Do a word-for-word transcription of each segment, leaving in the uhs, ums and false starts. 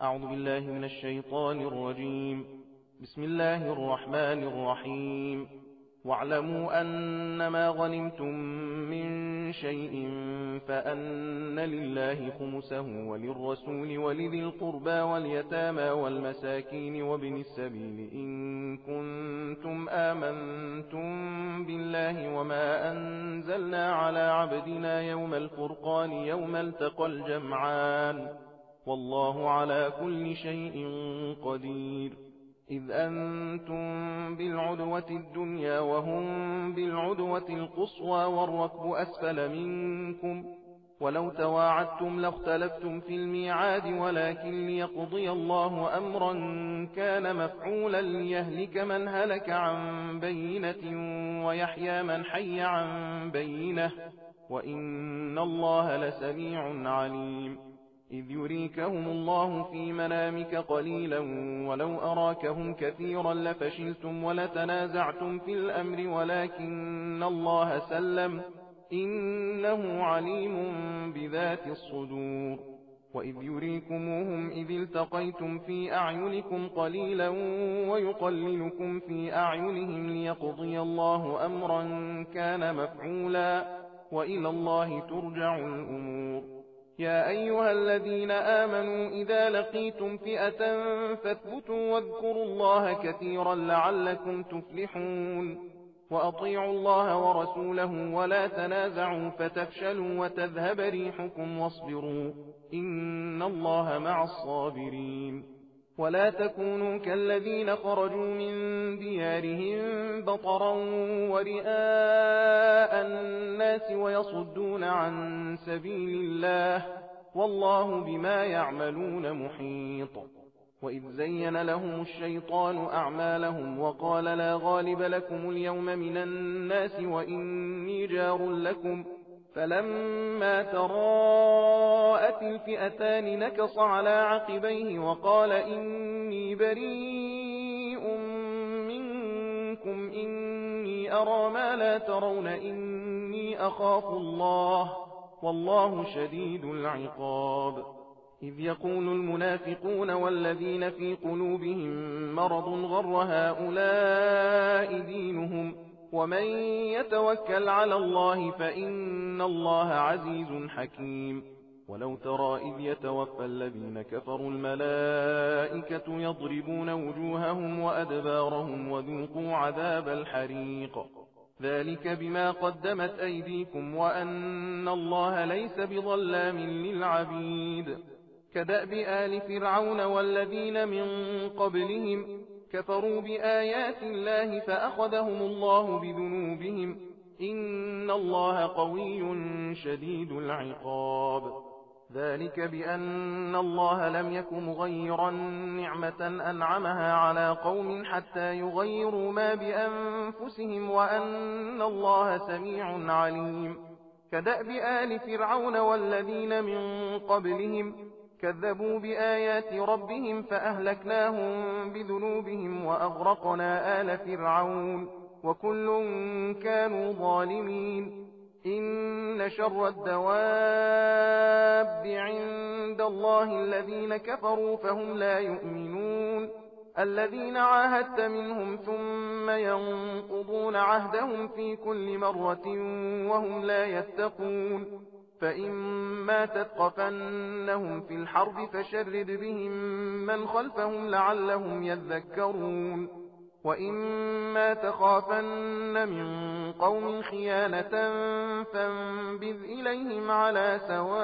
أعوذ بالله من الشيطان الرجيم. بسم الله الرحمن الرحيم. واعلموا أنما غنمتم من شيء فأن لله خمسه وللرسول ولذي القربى واليتامى والمساكين وابن السبيل إن كنتم آمنتم بالله وما أنزلنا على عبدنا يوم الفرقان يوم التقى الجمعان والله على كل شيء قدير. إذ أنتم بالعدوة الدنيا وهم بالعدوة القصوى والركب أسفل منكم ولو تواعدتم لاختلفتم في الميعاد ولكن ليقضي الله أمرا كان مفعولا ليهلك من هلك عن بينة ويحيى من حي عن بينة وإن الله لسميع عليم. إذ يريكهم الله في منامك قليلا ولو أراكهم كثيرا لفشلتم ولتنازعتم في الأمر ولكن الله سلم إنه عليم بذات الصدور. وإذ يريكموهم إذ التقيتم في أعينكم قليلا ويقللكم في أعينهم ليقضي الله أمرا كان مفعولا وإلى الله ترجع الأمور. يا أيها الذين آمنوا إذا لقيتم فئة فاثبتوا واذكروا الله كثيرا لعلكم تفلحون. وأطيعوا الله ورسوله ولا تنازعوا فتفشلوا وتذهب ريحكم واصبروا إن الله مع الصابرين. ولا تكونوا كالذين خرجوا من ديارهم بطرا ورئاء الناس ويصدون عن سبيل الله والله بما يعملون محيط. وإذ زين لهم الشيطان أعمالهم وقال لا غالب لكم اليوم من الناس وإني جار لكم فلما تراءت الفئتان نكص على عقبيه وقال إني بريء منكم إني أرى ما لا ترون إني أخاف الله والله شديد العقاب. إذ يقول المنافقون والذين في قلوبهم مرض غر هؤلاء دينهم ومن يتوكل على الله فإن الله عزيز حكيم. ولو ترى إذ يتوفى الذين كفروا الملائكة يضربون وجوههم وأدبارهم وذوقوا عذاب الحريق ذلك بما قدمت أيديكم وأن الله ليس بظلام للعبيد. كدأب آل فرعون والذين من قبلهم كفروا بآيات الله فأخذهم الله بذنوبهم إن الله قوي شديد العقاب. ذلك بأن الله لم يك مغيرا نعمة أنعمها على قوم حتى يغيروا ما بأنفسهم وأن الله سميع عليم. كدأب آل فرعون والذين من قبلهم كذبوا بآيات ربهم فأهلكناهم بذنوبهم وأغرقنا آل فرعون وكل كانوا ظالمين. إن شر الدواب عند الله الذين كفروا فهم لا يؤمنون. الذين عاهدت منهم ثم ينقضون عهدهم في كل مرة وهم لا يتقون. فإما تثقفنهم في الحرب فشرد بهم من خلفهم لعلهم يذكرون. وإما تخافن من قوم خيانة فانبذ إليهم على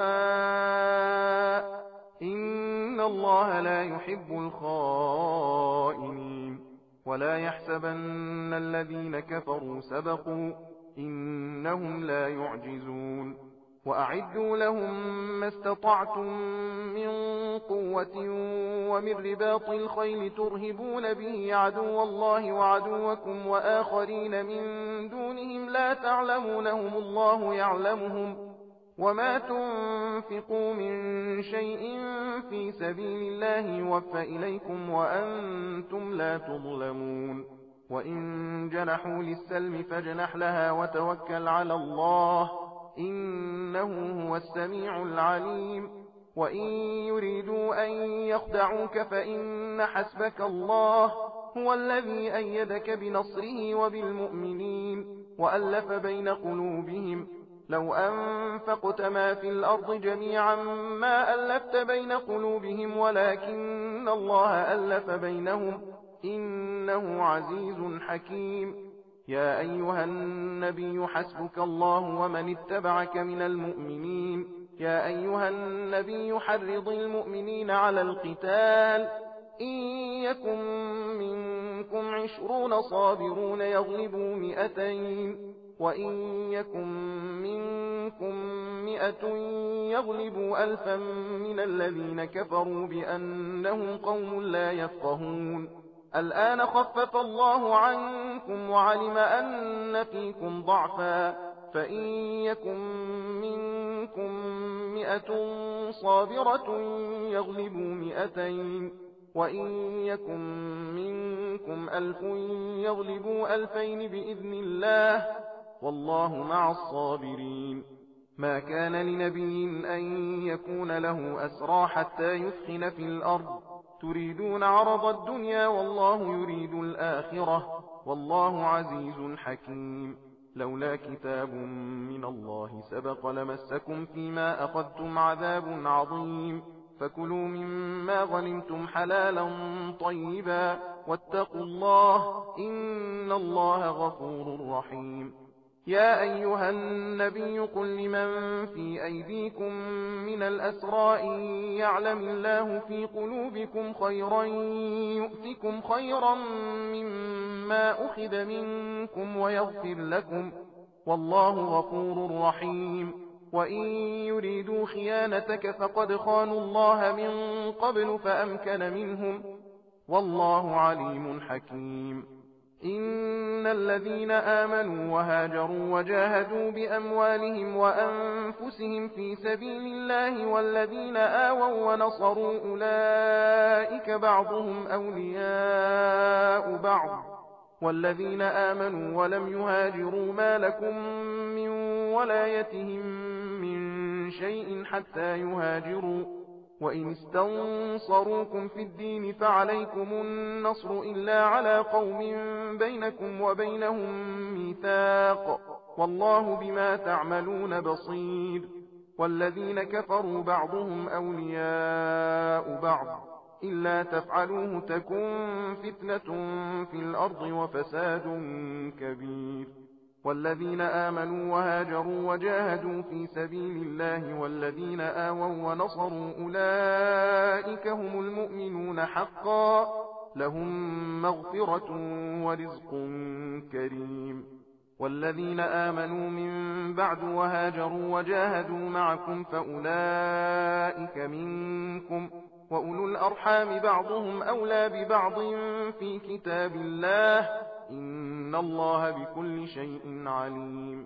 سواء إن الله لا يحب الخائنين. ولا يحسبن الذين كفروا سبقوا إنهم لا يعجزون. وأعدوا لهم ما استطعتم من قوة ومن رباط الخيل ترهبون به عدو الله وعدوكم وآخرين من دونهم لا تعلمونهم الله يعلمهم وما تنفقوا من شيء في سبيل الله يوفى إليكم وأنتم لا تظلمون. وإن جنحوا للسلم فاجنح لها وتوكل على الله إنه هو السميع العليم. وإن يريدوا أن يخدعوك فإن حسبك الله هو الذي أيدك بنصره وبالمؤمنين وألف بين قلوبهم لو أنفقت ما في الأرض جميعا ما ألفت بين قلوبهم ولكن الله ألف بينهم إنه عزيز حكيم. يا أيها النبي حسبك الله ومن اتبعك من المؤمنين. يا أيها النبي حرض المؤمنين على القتال إن يكن منكم عشرون صابرون يغلبوا مئتين وإن يكن منكم مئة يغلبوا ألفا من الذين كفروا بأنهم قوم لا يفقهون. الآن خفف الله عنكم وعلم أن فيكم ضعفا فإن يكن منكم مئة صابرة يغلبوا مئتين وإن يكن منكم ألف يغلبوا ألفين بإذن الله والله مع الصابرين. ما كان لنبي أن يكون له أسرى حتى يثخن في الأرض تريدون عرض الدنيا والله يريد الآخرة والله عزيز حكيم. لولا كتاب من الله سبق لمسكم فيما أخذتم عذاب عظيم فكلوا مما غنمتم حلالا طيبا واتقوا الله إن الله غفور رحيم. يا أيها النبي قل لمن في أيديكم من الأسرى إن يعلم الله في قلوبكم خيرا يؤتكم خيرا مما أخذ منكم ويغفر لكم والله غفور رحيم. وإن يريدوا خيانتك فقد خانوا الله من قبل فأمكن منهم والله عليم حكيم. إن الذين آمنوا وهاجروا وجاهدوا بأموالهم وأنفسهم في سبيل الله والذين آووا ونصروا أولئك بعضهم أولياء بعض والذين آمنوا ولم يهاجروا ما لكم من ولايتهم من شيء حتى يهاجروا وإن استنصروكم في الدين فعليكم النصر إلا على قوم بينكم وبينهم ميثاق والله بما تعملون بصير. والذين كفروا بعضهم أولياء بعض إلا تفعلوه تكن فتنة في الأرض وفساد كبير. والذين آمنوا وهاجروا وجاهدوا في سبيل الله والذين آووا ونصروا أولئك هم المؤمنون حقا لهم مغفرة ورزق كريم. والذين آمنوا من بعد وهاجروا وجاهدوا معكم فأولئك منكم وأولو الأرحام بعضهم أولى ببعض في كتاب الله إن الله بكل شيء عليم.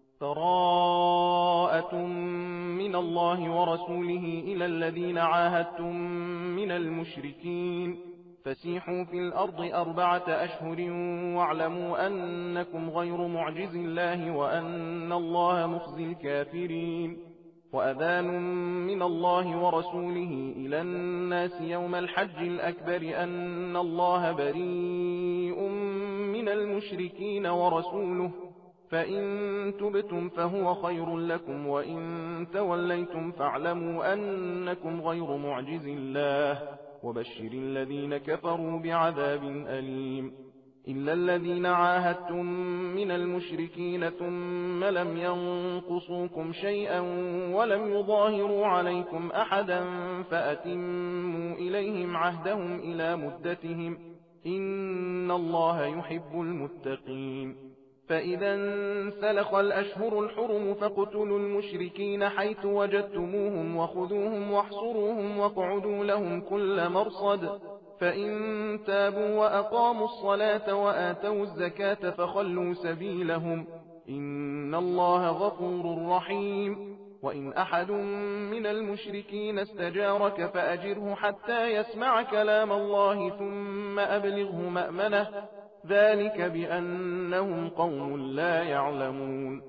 براءة من الله ورسوله إلى الذين عاهدتم من المشركين فسيحوا في الأرض أربعة أشهر واعلموا أنكم غير معجز الله وأن الله مخزي الكافرين. وأذان من الله ورسوله إلى الناس يوم الحج الأكبر أن الله بريء من المشركين ورسوله فإن تبتم فهو خير لكم وإن توليتم فاعلموا أنكم غير معجز الله وبشر الذين كفروا بعذاب أليم. إلا الذين عاهدتم من المشركين ثم لم ينقصوكم شيئا ولم يظاهروا عليكم أحدا فأتموا إليهم عهدهم إلى مدتهم إن الله يحب المتقين. فإذا انسلخ الأشهر الحرم فاقتلوا المشركين حيث وجدتموهم وخذوهم واحصروهم واقعدوا لهم كل مرصد فإن تابوا وأقاموا الصلاة وآتوا الزكاة فخلوا سبيلهم إن الله غفور رحيم. وإن أحد من المشركين استجارك فأجره حتى يسمع كلام الله ثم أبلغه مأمنه ذلك بأنهم قوم لا يعلمون.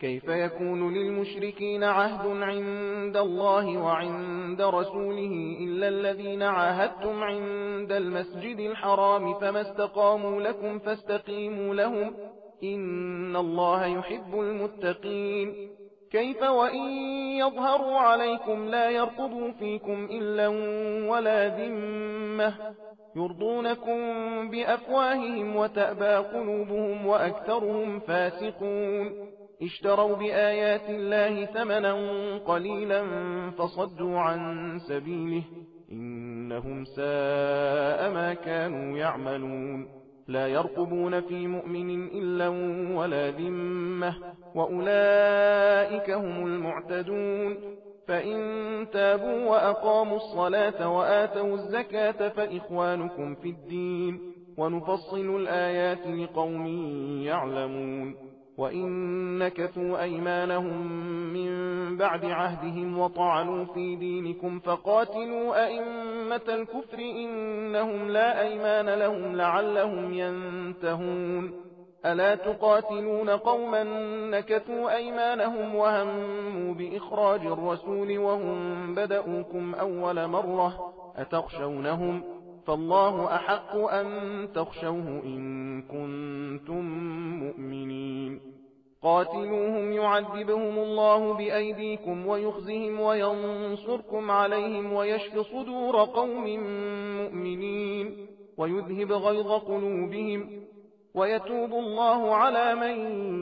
كيف يكون للمشركين عهد عند الله وعند رسوله إلا الذين عاهدتم عند المسجد الحرام فما استقاموا لكم فاستقيموا لهم إن الله يحب المتقين كيف وإن يظهروا عليكم لا يرقبوا فيكم إلا ولا ذمة يرضونكم بأفواههم وتأبى قلوبهم وأكثرهم فاسقون اشتروا بآيات الله ثمنا قليلا فصدوا عن سبيله إنهم ساء ما كانوا يعملون لا يرقبون في مؤمن إلا ولا ذمة وأولئك هم المعتدون فإن تابوا وأقاموا الصلاة وآتوا الزكاة فإخوانكم في الدين ونفصل الآيات لقوم يعلمون وإن نكثوا أيمانهم من بعد عهدهم وطعنوا في دينكم فقاتلوا أئمة الكفر إنهم لا أيمان لهم لعلهم ينتهون ألا تقاتلون قوما نكثوا أيمانهم وهموا بإخراج الرسول وهم بدأوكم أول مرة أتخشونهم فالله أحق أن تخشوه إن كنتم مؤمنين قاتلوهم يعذبهم الله بأيديكم ويخزهم وينصركم عليهم ويشف صدور قوم مؤمنين ويذهب غيظ قلوبهم ويتوب الله على من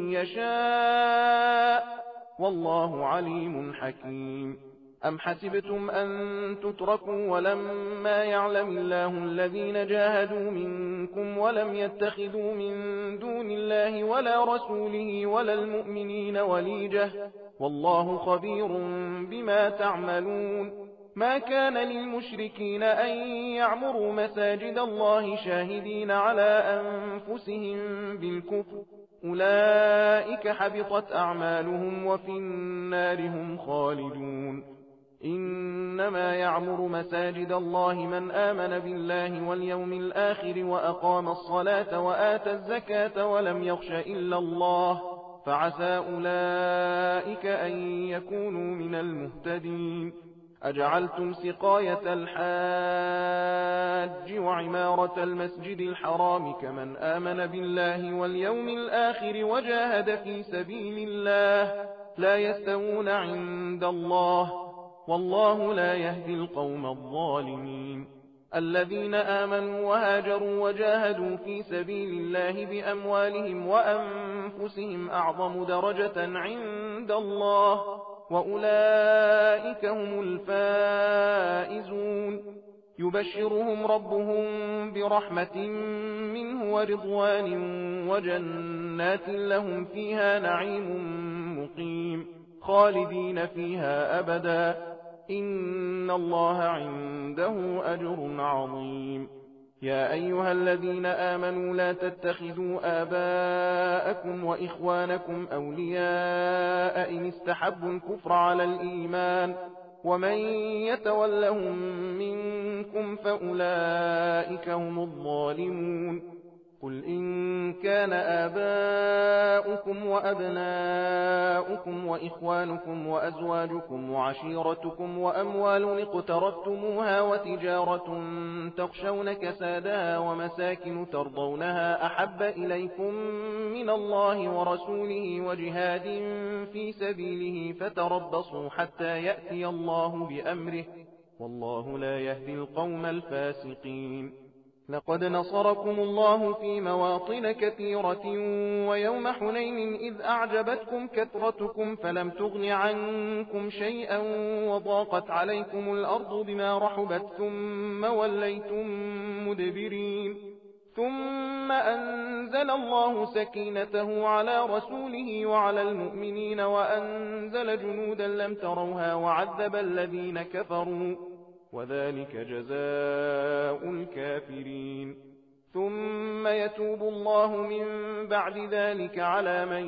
يشاء والله عليم حكيم أم حسبتم أن تتركوا ولما يعلم الله الذين جاهدوا منكم ولم يتخذوا من دون الله ولا رسوله ولا المؤمنين وليجة والله خبير بما تعملون ما كان للمشركين أن يعمروا مساجد الله شاهدين على أنفسهم بالكفر أولئك حبطت أعمالهم وفي النار هم خالدون إنما يعمر مساجد الله من آمن بالله واليوم الآخر وأقام الصلاة وآتى الزكاة ولم يخش إلا الله فعسى أولئك أن يكونوا من المهتدين أجعلتم سقاية الحاج وعمارة المسجد الحرام كمن آمن بالله واليوم الآخر وجاهد في سبيل الله لا يستوون عند الله والله لا يهدي القوم الظالمين الذين آمنوا وهاجروا وجاهدوا في سبيل الله بأموالهم وأنفسهم أعظم درجة عند الله وأولئك هم الفائزون يبشرهم ربهم برحمة منه ورضوان وجنات لهم فيها نعيم مقيم خالدين فيها أبدا إن الله عنده أجر عظيم يا أيها الذين آمنوا لا تتخذوا آباءكم وإخوانكم أولياء إن استحبوا الكفر على الإيمان ومن يتولهم منكم فأولئك هم الظالمون قل إن كان آباؤكم وأبناؤكم وإخوانكم وأزواجكم وعشيرتكم وأموال اقترفتموها وتجارة تخشون كسادها ومساكن ترضونها أحب إليكم من الله ورسوله وجهاد في سبيله فتربصوا حتى يأتي الله بأمره والله لا يهدي القوم الفاسقين لقد نصركم الله في مواطن كثيرة ويوم حنين إذ أعجبتكم كثرتكم فلم تغن عنكم شيئا وضاقت عليكم الأرض بما رحبت ثم وليتم مدبرين ثم أنزل الله سكينته على رسوله وعلى المؤمنين وأنزل جنودا لم تروها وعذب الذين كفروا وذلك جزاء الكافرين ثم يتوب الله من بعد ذلك على من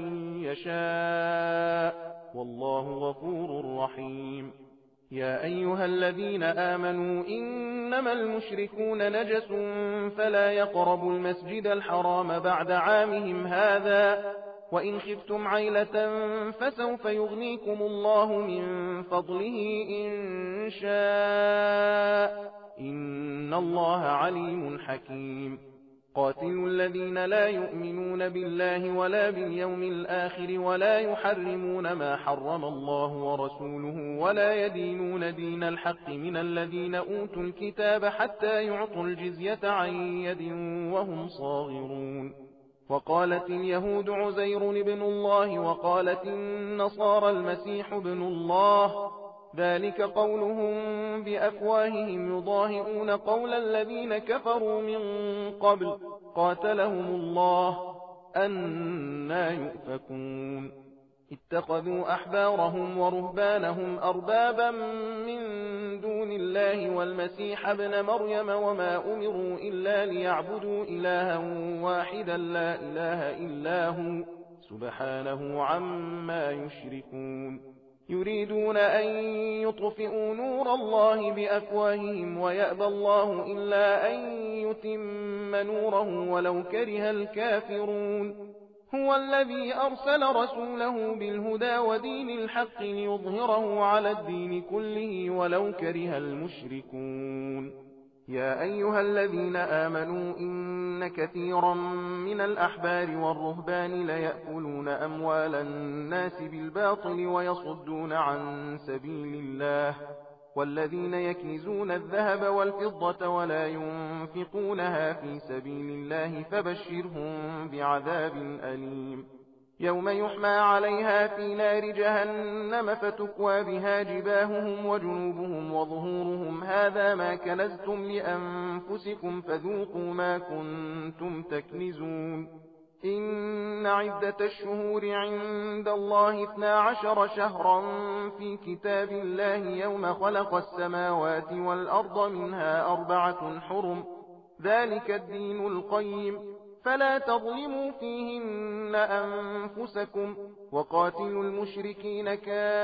يشاء والله غفور رحيم يا أيها الذين آمنوا إنما المشركون نجس فلا يقربوا المسجد الحرام بعد عامهم هذا وإن خفتم عيلة فسوف يغنيكم الله من فضله إن شاء إن الله عليم حكيم قاتلوا الذين لا يؤمنون بالله ولا باليوم الآخر ولا يحرمون ما حرم الله ورسوله ولا يدينون دين الحق من الذين أوتوا الكتاب حتى يعطوا الجزية عن يد وهم صاغرون وقالت اليهود عزير ابن الله وقالت النصارى المسيح ابن الله ذلك قولهم بأفواههم يضاهئون قول الذين كفروا من قبل قاتلهم الله أنى يؤفكون اتخذوا أحبارهم ورهبانهم أربابا من دون الله والمسيح ابن مريم وما أمروا إلا ليعبدوا إلها واحدا لا إله إلا هو سبحانه عما يشركون يريدون أن يطفئوا نور الله بأفواههم ويأبى الله إلا أن يتم نوره ولو كره الكافرون هو الذي أرسل رسوله بالهدى ودين الحق ليظهره على الدين كله ولو كره المشركون يا أيها الذين آمنوا إن كثيرا من الأحبار والرهبان ليأكلون أموال الناس بالباطل ويصدون عن سبيل الله والذين يكنزون الذهب والفضة ولا ينفقونها في سبيل الله فبشرهم بعذاب أليم يوم يحمى عليها في نار جهنم فتكوى بها جباههم وجنوبهم وظهورهم هذا ما كنزتم لأنفسكم فذوقوا ما كنتم تكنزون إن عدة الشهور عند الله اثنا عشر شهرا في كتاب الله يوم خلق السماوات والأرض منها أربعة حرم ذلك الدين القيم فلا تظلموا فيهن أنفسكم وقاتلوا المشركين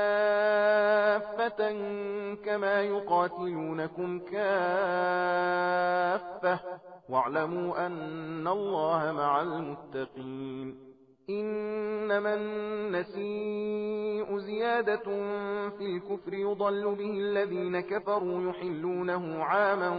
كافة كما يقاتلونكم كافة واعلموا أن الله مع المتقين إنما النسيء زيادة في الكفر يضل به الذين كفروا يحلونه عاما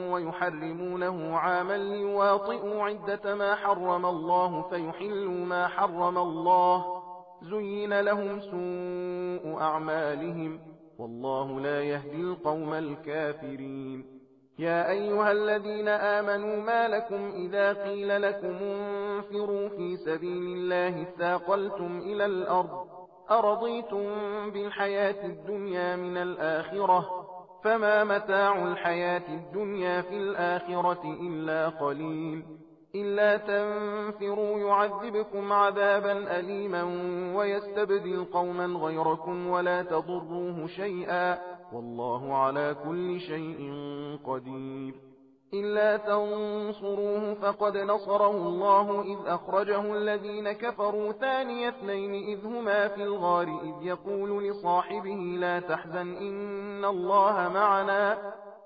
ويحرمونه عاما ليواطئوا عدة ما حرم الله فيحلوا ما حرم الله زين لهم سوء أعمالهم والله لا يهدي القوم الكافرين يا أيها الذين آمنوا ما لكم إذا قيل لكم انفروا في سبيل الله اثاقلتم إلى الأرض أرضيتم بالحياة الدنيا من الآخرة فما متاع الحياة الدنيا في الآخرة إلا قليل إلا تنفروا يعذبكم عذابا أليما ويستبدل قوما غيركم ولا تضروه شيئا والله على كل شيء قدير إلا تنصروه فقد نصره الله إذ أخرجه الذين كفروا ثاني اثنين إذ هما في الغار إذ يقول لصاحبه لا تحزن إن الله معنا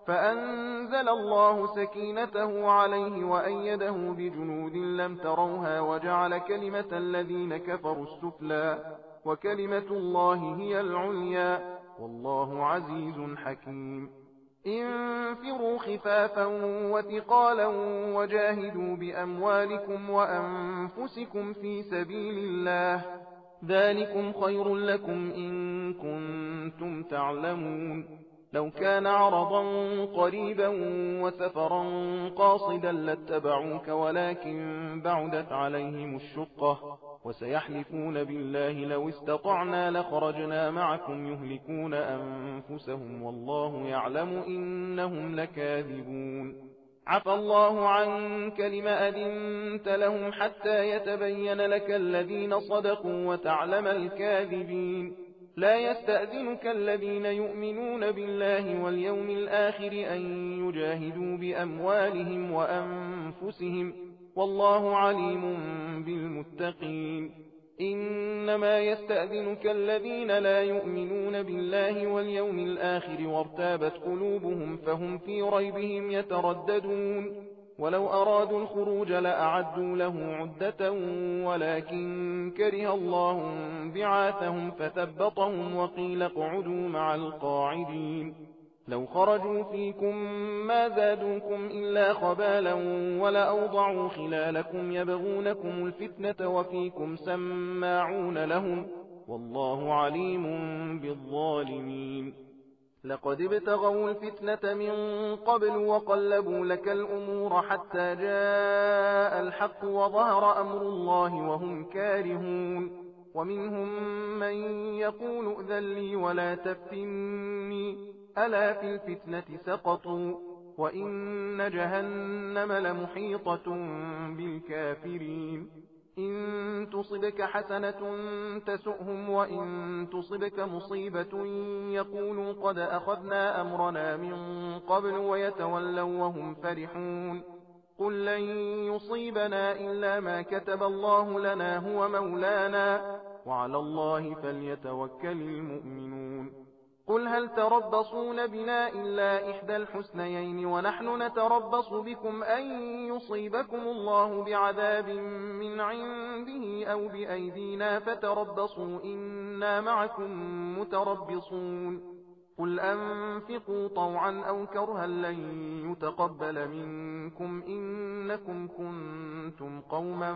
فأنزل الله سكينته عليه وأيده بجنود لم تروها وجعل كلمة الذين كفروا السفلى وكلمة الله هي العليا والله عزيز حكيم انفروا خفافا وثقالا وجاهدوا بأموالكم وأنفسكم في سبيل الله ذلكم خير لكم إن كنتم تعلمون لو كان عرضا قريبا وسفرا قاصدا لاتبعوك ولكن بعدت عليهم الشقة وسيحلفون بالله لو استطعنا لخرجنا معكم يهلكون أنفسهم والله يعلم إنهم لكاذبون عفى الله عنك لما أذنت لهم حتى يتبين لك الذين صدقوا وتعلم الكاذبين لا يستأذنك الذين يؤمنون بالله واليوم الآخر أن يجاهدوا بأموالهم وأنفسهم والله عليم بالمتقين إنما يستأذنك الذين لا يؤمنون بالله واليوم الآخر وارتابت قلوبهم فهم في ريبهم يترددون ولو أرادوا الخروج لأعدوا له عدة ولكن كره الله بعاثهم فثبطهم وقيل اقعدوا مع القاعدين لو خرجوا فيكم ما زادوكم إلا خبالا ولأوضعوا خلالكم يبغونكم الفتنة وفيكم سماعون لهم والله عليم بالظالمين لقد ابتغوا الفتنة من قبل وقلبوا لك الأمور حتى جاء الحق وظهر أمر الله وهم كارهون ومنهم من يقول ائذن لي ولا تفتني ألا في الفتنة سقطوا وإن جهنم لمحيطة بالكافرين إن تصبك حسنة تسؤهم وإن تصبك مصيبة يقولوا قد أخذنا أمرنا من قبل ويتولوا وهم فرحون قل لن يصيبنا إلا ما كتب الله لنا هو مولانا وعلى الله فليتوكل المؤمنون قل هل تربصون بنا إلا إحدى الحسنيين ونحن نتربص بكم أن يصيبكم الله بعذاب من عنده أو بأيدينا فتربصوا إنا معكم متربصون قل أنفقوا طوعا أو كرها لن يتقبل منكم إنكم كنتم قوما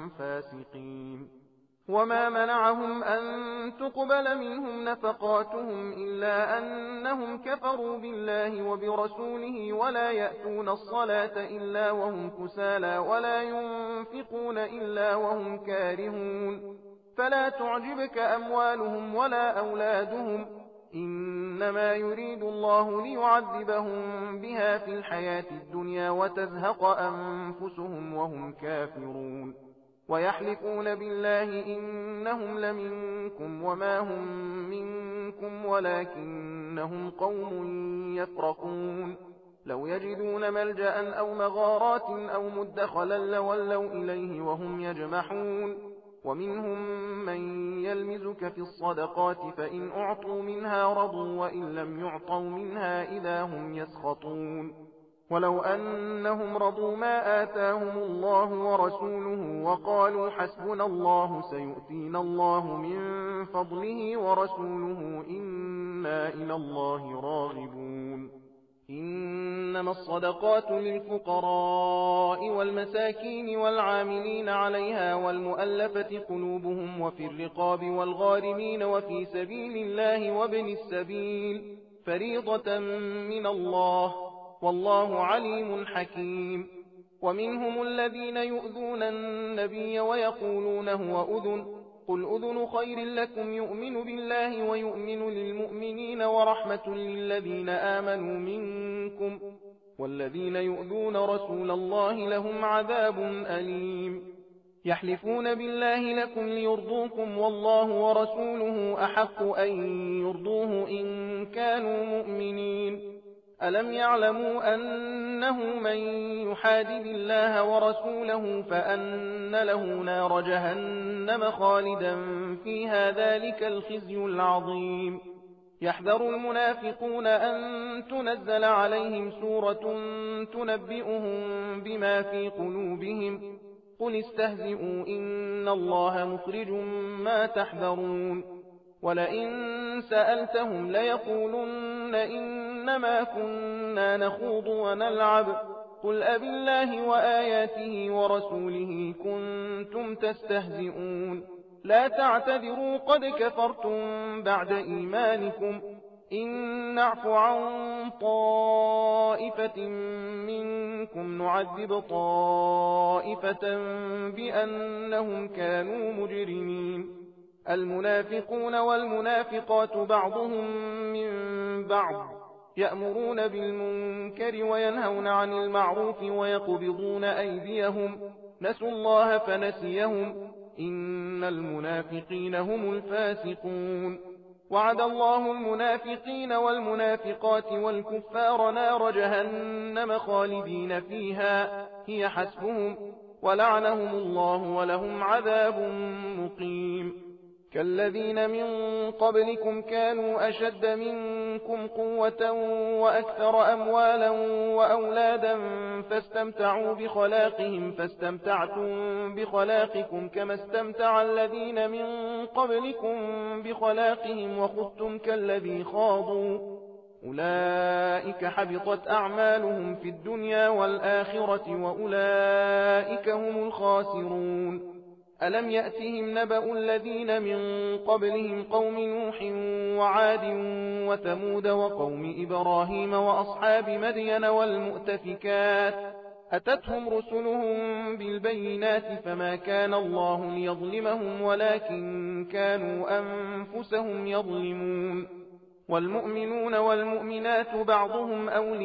فاسقين وما منعهم أن تقبل منهم نفقاتهم إلا أنهم كفروا بالله وبرسوله ولا يأتون الصلاة إلا وهم كسالى ولا ينفقون إلا وهم كارهون فلا تعجبك أموالهم ولا أولادهم إنما يريد الله ليعذبهم بها في الحياة الدنيا وتزهق أنفسهم وهم كافرون ويحلفون بالله إنهم لمنكم وما هم منكم ولكنهم قوم يفرقون لو يجدون ملجأ أو مغارات أو مدخلا لولوا إليه وهم يجمحون ومنهم من يلمزك في الصدقات فإن أعطوا منها رضوا وإن لم يعطوا منها إذا هم يسخطون ولو أنهم رضوا ما آتاهم الله ورسوله وقالوا حسبنا الله سيؤتينا الله من فضله ورسوله إنا إلى الله راغبون إنما الصدقات للفقراء والمساكين والعاملين عليها والمؤلفة قلوبهم وفي الرقاب والغارمين وفي سبيل الله وابن السبيل فريضة من الله والله عليم حكيم ومنهم الذين يؤذون النبي ويقولون هو أذن قل أذن خير لكم يؤمن بالله ويؤمن للمؤمنين ورحمة للذين آمنوا منكم والذين يؤذون رسول الله لهم عذاب أليم يحلفون بالله لكم ليرضوكم والله ورسوله أحق أن يرضوه إن كانوا مؤمنين ألم يعلموا أنه من يحادد الله ورسوله فأن له نار جهنم خالدا فيها ذلك الخزي العظيم يحذر المنافقون أن تنزل عليهم سورة تنبئهم بما في قلوبهم قل استهزئوا إن الله مخرج ما تحذرون ولئن سألتهم ليقولن إنما كنا نخوض ونلعب قل أبي الله وآياته ورسوله كنتم تستهزئون لا تعتذروا قد كفرتم بعد إيمانكم إن نعف عن طائفة منكم نعذب طائفة بأنهم كانوا مجرمين المنافقون والمنافقات بعضهم من بعض يأمرون بالمنكر وينهون عن المعروف ويقبضون أيديهم نسوا الله فنسيهم إن المنافقين هم الفاسقون وعد الله المنافقين والمنافقات والكفار نار جهنم خالدين فيها هي حسبهم ولعنهم الله ولهم عذاب مقيم كالذين من قبلكم كانوا أشد منكم قوة وأكثر أموالا وأولادا فاستمتعوا بخلاقهم فاستمتعتم بخلاقكم كما استمتع الذين من قبلكم بخلاقهم وخذتم كالذي خاضوا أولئك حبطت أعمالهم في الدنيا والآخرة وأولئك هم الخاسرون. ألم يأتهم نبأ الذين من قبلهم قوم نوح وعاد وثمود وقوم إبراهيم وأصحاب مدين والمؤتفكات أتتهم رسلهم بالبينات فما كان الله ليظلمهم ولكن كانوا أنفسهم يظلمون. والمؤمنون والمؤمنات بعضهم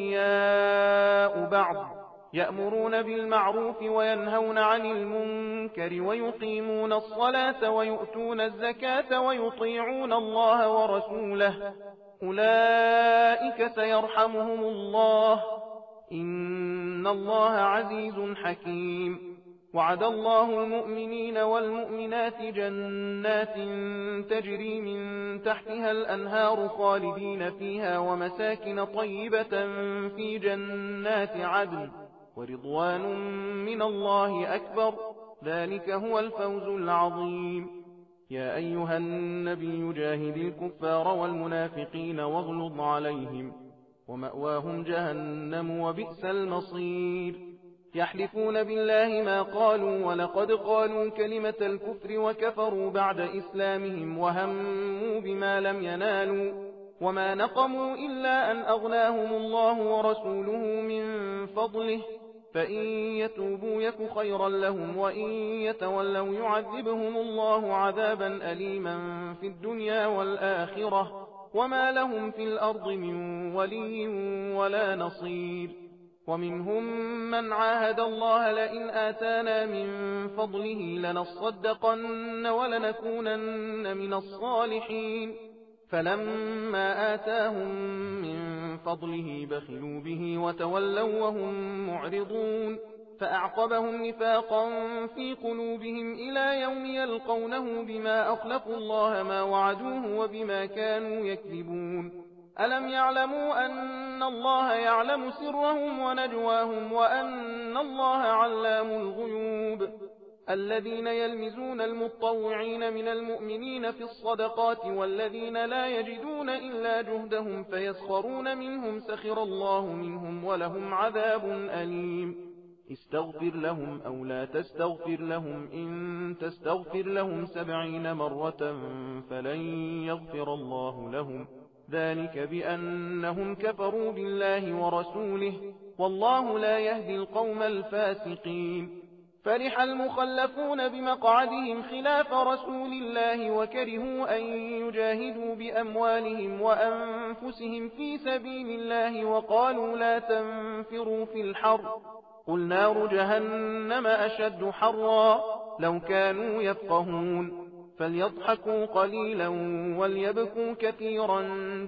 أولياء بعض يأمرون بالمعروف وينهون عن المنكر ويقيمون الصلاة ويؤتون الزكاة ويطيعون الله ورسوله أولئك سيرحمهم الله إن الله عزيز حكيم. وعد الله المؤمنين والمؤمنات جنات تجري من تحتها الأنهار خالدين فيها ومساكن طيبة في جنات عدن ورضوان من الله أكبر ذلك هو الفوز العظيم. يا أيها النبي جاهد الكفار والمنافقين واغلظ عليهم ومأواهم جهنم وبئس المصير. يحلفون بالله ما قالوا ولقد قالوا كلمة الكفر وكفروا بعد إسلامهم وهموا بما لم ينالوا وما نقموا إلا أن أغناهم الله ورسوله من فضله فإن يتوبوا يك خيرا لهم وإن يتولوا يعذبهم الله عذابا أليما في الدنيا والآخرة وما لهم في الأرض من ولي ولا نصير. ومنهم من عاهد الله لئن آتانا من فضله لنصدقن ولنكونن من الصالحين فلما آتاهم من فضله بخلوا به وتولوا وهم معرضون فأعقبهم نفاقا في قلوبهم إلى يوم يلقونه بما أخلفوا الله ما وعدوه وبما كانوا يكذبون. ألم يعلموا أن الله يعلم سرهم ونجواهم وأن الله علام الغيوب. الذين يلمزون المطوعين من المؤمنين في الصدقات والذين لا يجدون إلا جهدهم فيسخرون منهم سخر الله منهم ولهم عذاب أليم. استغفر لهم أو لا تستغفر لهم إن تستغفر لهم سبعين مرة فلن يغفر الله لهم ذلك بأنهم كفروا بالله ورسوله والله لا يهدي القوم الفاسقين. فرح المخلفون بمقعدهم خلاف رسول الله وكرهوا أن يجاهدوا بأموالهم وأنفسهم في سبيل الله وقالوا لا تنفروا في الحر قل نار جهنم أشد حرا لو كانوا يفقهون. فليضحكوا قليلا وليبكوا كثيرا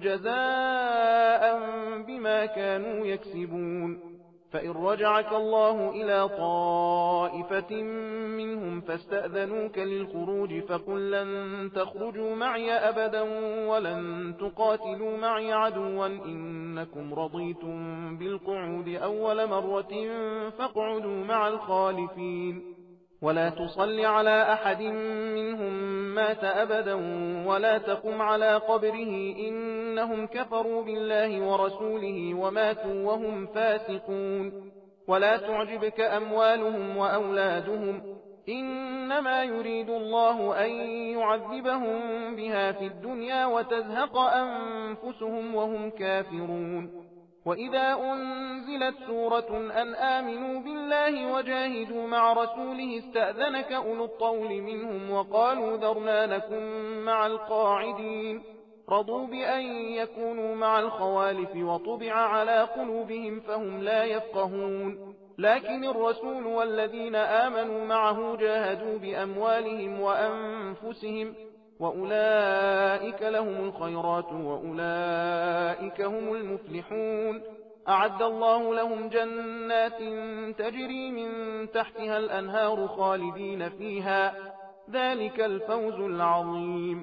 جزاء بما كانوا يكسبون. فإن رجعك الله إلى طائفة منهم فاستأذنوك للخروج فقل لن تخرجوا معي أبدا ولن تقاتلوا معي عدوا إنكم رضيتم بالقعود أول مرة فاقعدوا مع الخالفين ولا تصل على أحد منهم مات أبدا ولا تقم على قبره إنهم كفروا بالله ورسوله وماتوا وهم فاسقون. ولا تعجبك أموالهم وأولادهم إنما يريد الله أن يعذبهم بها في الدنيا وتزهق أنفسهم وهم كافرون. وإذا أنزلت سورة أن آمنوا بالله وجاهدوا مع رسوله استأذنك أولو الطول منهم وقالوا ذرنا لكم مع القاعدين رضوا بأن يكونوا مع الخوالف وطبع على قلوبهم فهم لا يفقهون. لكن الرسول والذين آمنوا معه جاهدوا بأموالهم وأنفسهم وأولئك لهم الخيرات وأولئك هم المفلحون. أعد الله لهم جنات تجري من تحتها الأنهار خالدين فيها ذلك الفوز العظيم.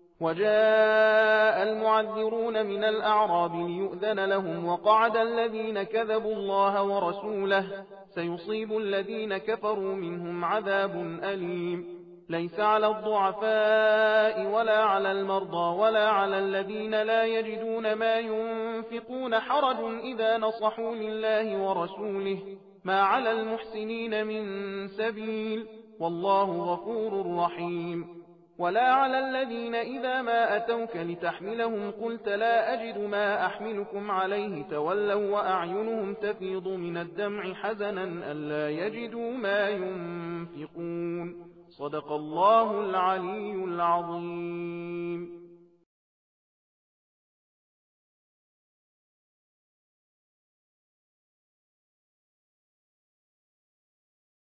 وجاء المعذرون من الأعراب ليؤذن لهم وقعد الذين كذبوا الله ورسوله سيصيب الذين كفروا منهم عذاب أليم. ليس على الضعفاء ولا على المرضى ولا على الذين لا يجدون ما ينفقون حرج إذا نصحوا لله ورسوله ما على المحسنين من سبيل والله غفور رحيم. ولا على الذين إذا ما أتوك لتحملهم قلت لا أجد ما أحملكم عليه تولوا وأعينهم تفيض من الدمع حزنا ألا يجدوا ما ينفقون. صدق الله العلي العظيم.